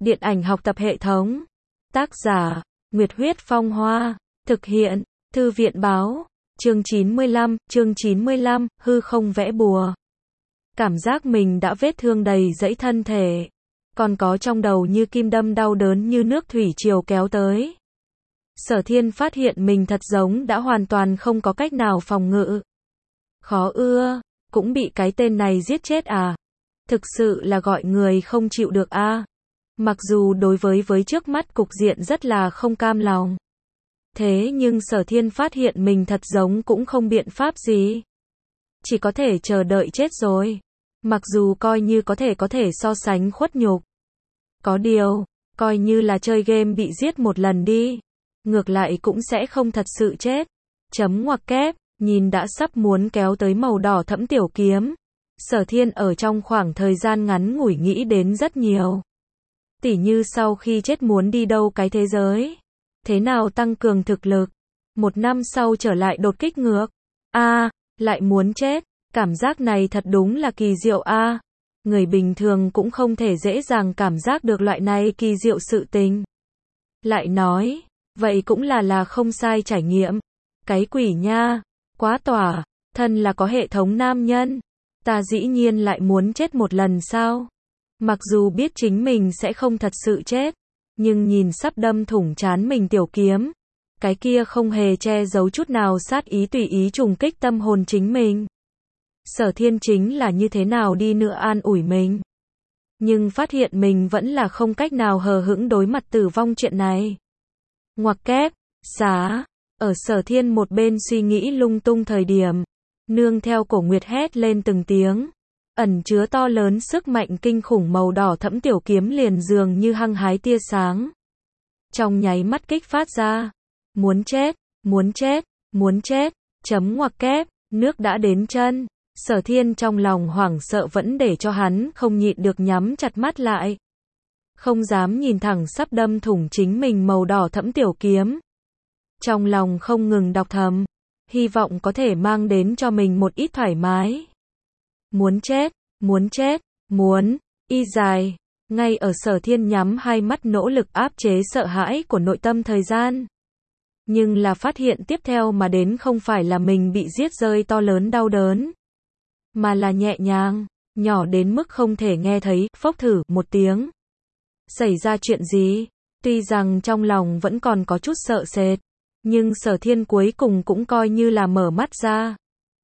Điện ảnh học tập hệ thống. Tác giả, Nguyệt Huyết Phong Hoa. Thực hiện, Thư viện báo. Chương 95, hư không vẽ bùa. Cảm giác mình đã vết thương đầy dẫy thân thể. Còn có trong đầu như kim đâm đau đớn như nước thủy triều kéo tới. Sở Thiên phát hiện mình thật giống đã hoàn toàn không có cách nào phòng ngự. Khó ưa, cũng bị cái tên này giết chết à? Thực sự là gọi người không chịu được a. Mặc dù đối với trước mắt cục diện rất là không cam lòng. Thế nhưng Sở Thiên phát hiện mình thật giống cũng không biện pháp gì. Chỉ có thể chờ đợi chết rồi. Mặc dù coi như có thể so sánh khuất nhục. Có điều, coi như là chơi game bị giết một lần đi. Ngược lại cũng sẽ không thật sự chết. Chấm ngoặc kép, nhìn đã sắp muốn kéo tới màu đỏ thẫm tiểu kiếm. Sở Thiên ở trong khoảng thời gian ngắn ngủi nghĩ đến rất nhiều. Tỉ như sau khi chết muốn đi đâu cái thế giới. Thế nào tăng cường thực lực. 1 năm sau trở lại đột kích ngược. Lại muốn chết. Cảm giác này thật đúng là kỳ diệu a. Người bình thường cũng không thể dễ dàng cảm giác được loại này kỳ diệu sự tình. Lại nói, vậy cũng là không sai trải nghiệm. Cái quỷ nha, quá tỏa, thân là có hệ thống nam nhân. Ta dĩ nhiên lại muốn chết một lần sao? Mặc dù biết chính mình sẽ không thật sự chết, nhưng nhìn sắp đâm thủng trán mình tiểu kiếm, cái kia không hề che giấu chút nào sát ý tùy ý trùng kích tâm hồn chính mình. Sở Thiên chính là như thế nào đi nữa an ủi mình. Nhưng phát hiện mình vẫn là không cách nào hờ hững đối mặt tử vong chuyện này. Ngoặc kép, xá, ở Sở Thiên một bên suy nghĩ lung tung thời điểm, nương theo cổ Nguyệt hét lên từng tiếng, ẩn chứa to lớn sức mạnh kinh khủng màu đỏ thẫm tiểu kiếm liền dường như hăng hái tia sáng. Trong nháy mắt kích phát ra, muốn chết, muốn chết, muốn chết, chấm ngoặc kép, nước đã đến chân. Sở Thiên trong lòng hoảng sợ vẫn để cho hắn không nhịn được nhắm chặt mắt lại. Không dám nhìn thẳng sắp đâm thủng chính mình màu đỏ thẫm tiểu kiếm. Trong lòng không ngừng đọc thầm, hy vọng có thể mang đến cho mình một ít thoải mái. Muốn chết, muốn chết, muốn, y dài. Ngay ở Sở Thiên nhắm hai mắt nỗ lực áp chế sợ hãi của nội tâm thời gian. Nhưng là phát hiện tiếp theo mà đến không phải là mình bị giết rơi to lớn đau đớn. Mà là nhẹ nhàng, nhỏ đến mức không thể nghe thấy, phốc thử một tiếng. Xảy ra chuyện gì? Tuy rằng trong lòng vẫn còn có chút sợ sệt, nhưng Sở Thiên cuối cùng cũng coi như là mở mắt ra.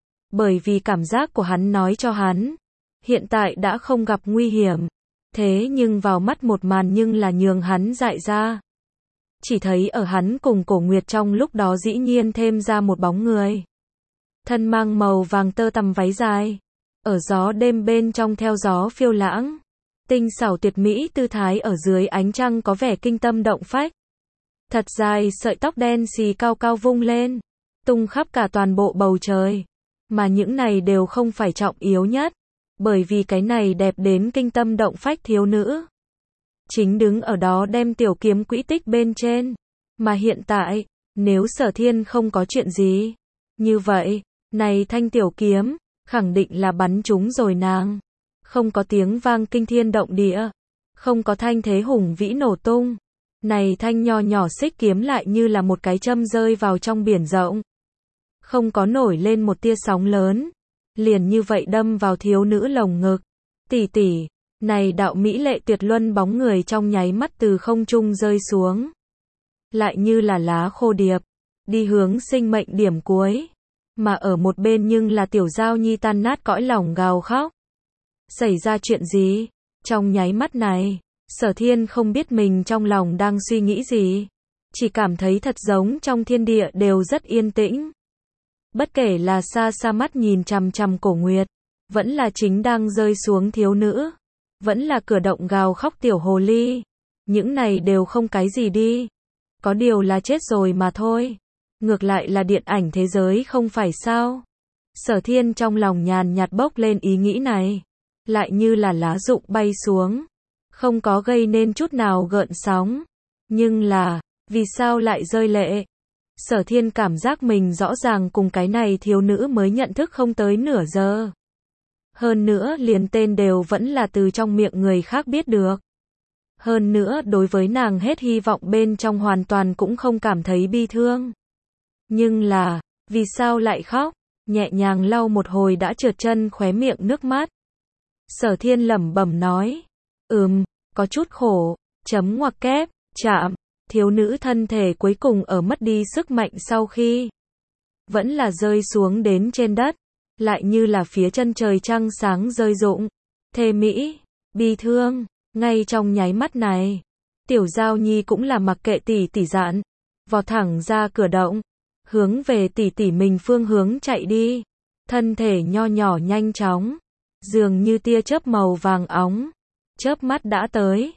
Bởi vì cảm giác của hắn nói cho hắn, hiện tại đã không gặp nguy hiểm. Thế nhưng vào mắt một màn nhưng là nhường hắn dại ra. Chỉ thấy ở hắn cùng cổ Nguyệt trong lúc đó dĩ nhiên thêm ra một bóng người. Thân mang màu vàng tơ tằm váy dài, ở gió đêm bên trong theo gió phiêu lãng. Tinh xảo tuyệt mỹ tư thái ở dưới ánh trăng có vẻ kinh tâm động phách. Thật dài sợi tóc đen xì cao cao vung lên, tung khắp cả toàn bộ bầu trời. Mà những này đều không phải trọng yếu nhất, bởi vì cái này đẹp đến kinh tâm động phách thiếu nữ chính đứng ở đó đem tiểu kiếm quỹ tích bên trên. Mà hiện tại, nếu Sở Thiên không có chuyện gì, như vậy, này thanh tiểu kiếm, khẳng định là bắn trúng rồi nàng. Không có tiếng vang kinh thiên động địa, không có thanh thế hùng vĩ nổ tung. Này thanh nho nhỏ xích kiếm lại như là một cái châm rơi vào trong biển rộng. Không có nổi lên một tia sóng lớn, liền như vậy đâm vào thiếu nữ lồng ngực. Tỷ tỷ, này đạo mỹ lệ tuyệt luân bóng người trong nháy mắt từ không trung rơi xuống. Lại như là lá khô điệp, đi hướng sinh mệnh điểm cuối. Mà ở một bên nhưng là tiểu giao nhi tan nát cõi lòng gào khóc. Xảy ra chuyện gì? Trong nháy mắt này, Sở Thiên không biết mình trong lòng đang suy nghĩ gì. Chỉ cảm thấy thật giống trong thiên địa đều rất yên tĩnh. Bất kể là xa xa mắt nhìn chằm chằm cổ Nguyệt, vẫn là chính đang rơi xuống thiếu nữ, vẫn là cửa động gào khóc tiểu hồ ly. Những này đều không cái gì đi. Có điều là chết rồi mà thôi. Ngược lại là điện ảnh thế giới không phải sao? Sở Thiên trong lòng nhàn nhạt bốc lên ý nghĩ này. Lại như là lá rụng bay xuống. Không có gây nên chút nào gợn sóng. Nhưng là, vì sao lại rơi lệ? Sở Thiên cảm giác mình rõ ràng cùng cái này thiếu nữ mới nhận thức không tới nửa giờ. Hơn nữa liền tên đều vẫn là từ trong miệng người khác biết được. Hơn nữa đối với nàng hết hy vọng bên trong hoàn toàn cũng không cảm thấy bi thương. Nhưng là, vì sao lại khóc? Nhẹ nhàng lau một hồi đã trượt chân khóe miệng nước mắt. Sở Thiên lẩm bẩm nói. Có chút khổ, chấm ngoặc kép, chạm. Thiếu nữ thân thể cuối cùng ở mất đi sức mạnh sau khi vẫn là rơi xuống đến trên đất, lại như là phía chân trời trăng sáng rơi rụng. Thê mỹ, bi thương, ngay trong nháy mắt này, Tiểu Giao Nhi cũng là mặc kệ tỷ tỷ dặn, vọt thẳng ra cửa động, hướng về tỷ tỷ mình phương hướng chạy đi. Thân thể nho nhỏ nhanh chóng, dường như tia chớp màu vàng óng, chớp mắt đã tới.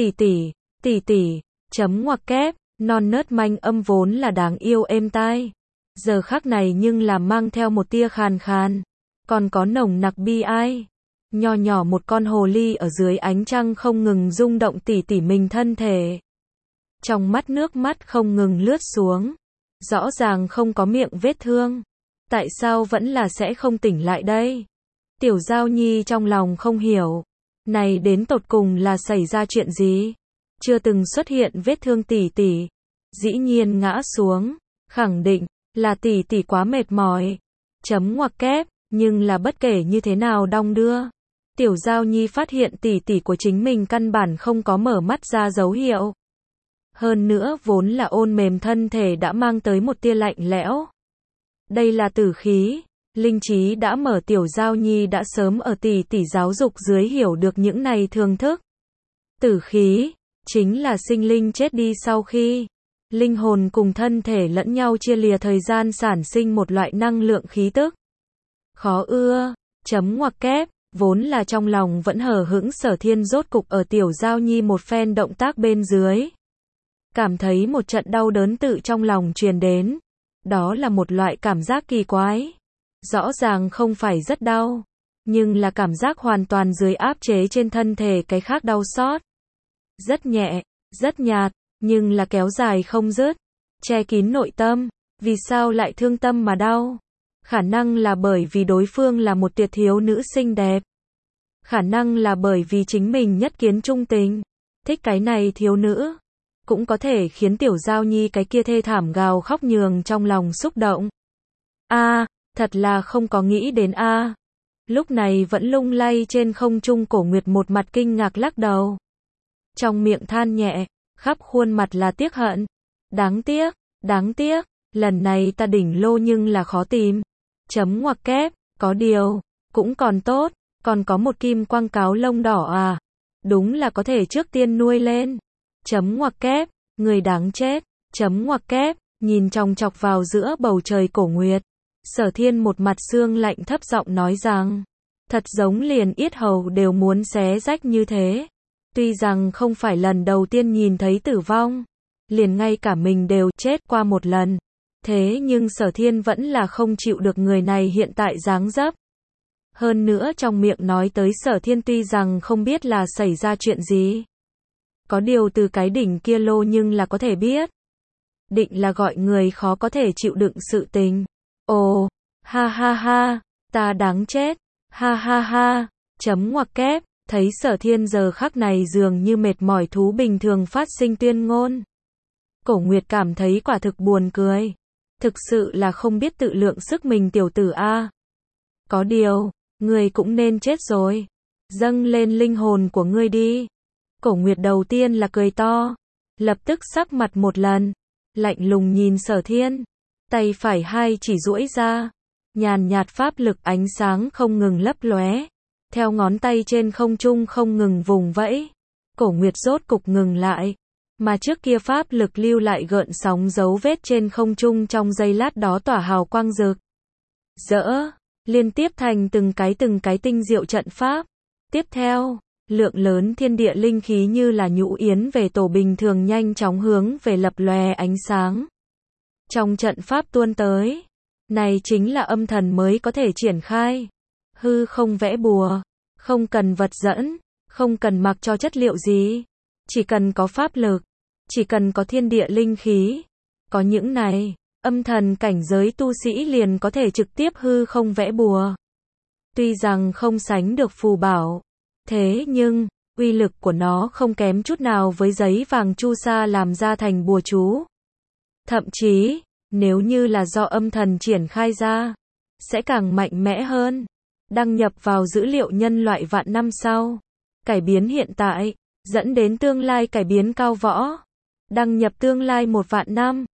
Tỷ tỷ, chấm ngoặc kép, non nớt manh âm vốn là đáng yêu êm tai. Giờ khắc này nhưng là mang theo một tia khàn khàn, còn có nồng nặc bi ai. Nho nhỏ một con hồ ly ở dưới ánh trăng không ngừng rung động tỉ tỉ mình thân thể. Trong mắt nước mắt không ngừng lướt xuống. Rõ ràng không có miệng vết thương. Tại sao vẫn là sẽ không tỉnh lại đây? Tiểu Giao Nhi trong lòng không hiểu. Này đến tột cùng là xảy ra chuyện gì? Chưa từng xuất hiện vết thương tỉ tỉ. Dĩ nhiên ngã xuống. Khẳng định là tỷ tỷ quá mệt mỏi. Chấm ngoặc kép, nhưng là bất kể như thế nào đong đưa. Tiểu Giao Nhi phát hiện tỷ tỷ của chính mình căn bản không có mở mắt ra dấu hiệu. Hơn nữa vốn là ôn mềm thân thể đã mang tới một tia lạnh lẽo. Đây là tử khí. Linh trí đã mở, Tiểu Giao Nhi đã sớm ở tỷ tỷ giáo dục dưới hiểu được những này thường thức. Tử khí, chính là sinh linh chết đi sau khi linh hồn cùng thân thể lẫn nhau chia lìa thời gian sản sinh một loại năng lượng khí tức. Khó ưa, chấm ngoặc kép, vốn là trong lòng vẫn hờ hững Sở Thiên rốt cục ở Tiểu Giao Nhi một phen động tác bên dưới. Cảm thấy một trận đau đớn tự trong lòng truyền đến. Đó là một loại cảm giác kỳ quái. Rõ ràng không phải rất đau, nhưng là cảm giác hoàn toàn dưới áp chế trên thân thể cái khác đau xót. Rất nhẹ, rất nhạt, nhưng là kéo dài không dứt, che kín nội tâm. Vì sao lại thương tâm mà đau? Khả năng là bởi vì đối phương là một tuyệt thiếu nữ xinh đẹp. Khả năng là bởi vì chính mình nhất kiến trung tình, thích cái này thiếu nữ. Cũng có thể khiến Tiểu Giao Nhi cái kia thê thảm gào khóc nhường trong lòng xúc động. Thật là không có nghĩ đến Lúc này vẫn lung lay trên không trung Cổ Nguyệt một mặt kinh ngạc lắc đầu. Trong miệng than nhẹ, khắp khuôn mặt là tiếc hận. Đáng tiếc, lần này ta đỉnh lô nhưng là khó tìm. Chấm ngoặc kép, có điều, cũng còn tốt, còn có một kim quang cáo lông đỏ đúng là có thể trước tiên nuôi lên. Chấm ngoặc kép, người đáng chết. Chấm ngoặc kép, nhìn chòng chọc vào giữa bầu trời Cổ Nguyệt. Sở Thiên một mặt xương lạnh thấp giọng nói rằng, thật giống liền yết hầu đều muốn xé rách như thế. Tuy rằng không phải lần đầu tiên nhìn thấy tử vong, liền ngay cả mình đều chết qua một lần. Thế nhưng Sở Thiên vẫn là không chịu được người này hiện tại dáng dấp. Hơn nữa trong miệng nói tới Sở Thiên tuy rằng không biết là xảy ra chuyện gì. Có điều từ cái đỉnh kia lô nhưng là có thể biết. Định là gọi người khó có thể chịu đựng sự tình. Ồ, ha, ta đáng chết. Ha, chấm ngoặc kép, thấy Sở Thiên giờ khắc này dường như mệt mỏi thú bình thường phát sinh tuyên ngôn. Cổ Nguyệt cảm thấy quả thực buồn cười. Thực sự là không biết tự lượng sức mình tiểu tử Có điều, ngươi cũng nên chết rồi. Dâng lên linh hồn của ngươi đi. Cổ Nguyệt đầu tiên là cười to, lập tức sắc mặt một lần, lạnh lùng nhìn Sở Thiên, tay phải hai chỉ duỗi ra, nhàn nhạt pháp lực ánh sáng không ngừng lấp lóe, theo ngón tay trên không trung không ngừng vùng vẫy. Cổ Nguyệt rốt cục ngừng lại, mà trước kia pháp lực lưu lại gợn sóng dấu vết trên không trung trong giây lát đó tỏa hào quang rực rỡ, liên tiếp thành từng cái tinh diệu trận pháp. Tiếp theo, lượng lớn thiên địa linh khí như là nhũ yến về tổ bình thường nhanh chóng hướng về lập lòe ánh sáng. Trong trận pháp tuôn tới, này chính là âm thần mới có thể triển khai. Hư không vẽ bùa, không cần vật dẫn, không cần mặc cho chất liệu gì, chỉ cần có pháp lực, chỉ cần có thiên địa linh khí, có những này, âm thần cảnh giới tu sĩ liền có thể trực tiếp hư không vẽ bùa. Tuy rằng không sánh được phù bảo, thế nhưng Uy lực của nó không kém chút nào với giấy vàng chu sa làm ra thành bùa chú. Thậm chí, nếu như là do âm thần triển khai ra, sẽ càng mạnh mẽ hơn. Đăng nhập vào dữ liệu nhân loại vạn năm sau. Cải biến hiện tại, dẫn đến tương lai cải biến cao võ. Đăng nhập tương lai 1 vạn năm.